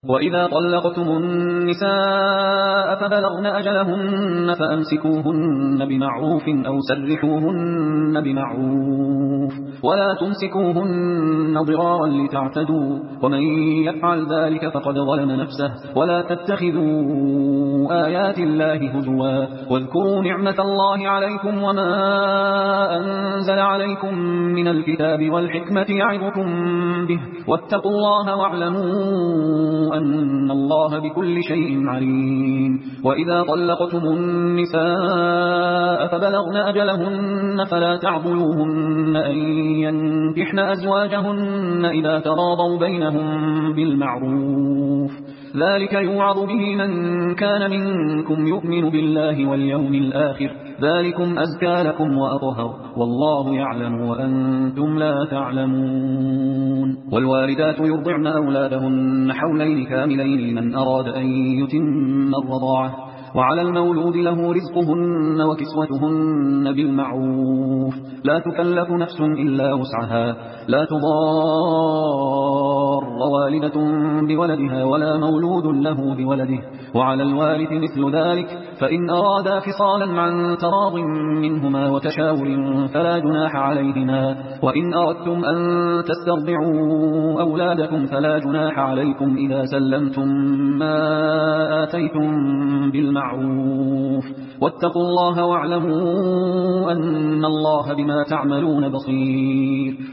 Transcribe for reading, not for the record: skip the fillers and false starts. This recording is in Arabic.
وإذا طلقتم النساء فبلغن أجلهن فأمسكوهن بمعروف أو سرحوهن بمعروف ولا تمسكوهن ضرارا لتعتدوا ومن يفعل ذلك فقد ظلم نفسه ولا تتخذوا آيات الله هزوا واذكروا نعمة الله عليكم وما أنزل عليكم من الكتاب والحكمة يعظكم به واتقوا الله واعلموا أن الله بكل شيء عليم. وإذا طلقتم النساء فبلغن أجلهن فلا تعضلوهن أن ينكحن أزواجهن إذا تراضوا بينهم بالمعروف ذلك يوعظ به من كان منكم يؤمن بالله واليوم الآخر ذلكم أزكى لكم وأطهر والله يعلم وأنتم لا تعلمون. والوالدات يرضعن أولادهن حولين كاملين لمن أراد أن يتم الرضاعة وعلى المولود له رزقهن وكسوتهن بالمعروف لا تكلف نفس إلا وسعها لا تضار والدة بولدها ولا مولود له بولده وعلى الوارث مثل ذلك فإن أرادا فصالا عن تراض منهما وتشاور فلا جناح عليهما وإن أردتم أن تسترضعوا أولادكم فلا جناح عليكم إذا سلمتم ما آتيتم بالمعروف واتقوا الله واعلموا أن الله بما تعملون بصير.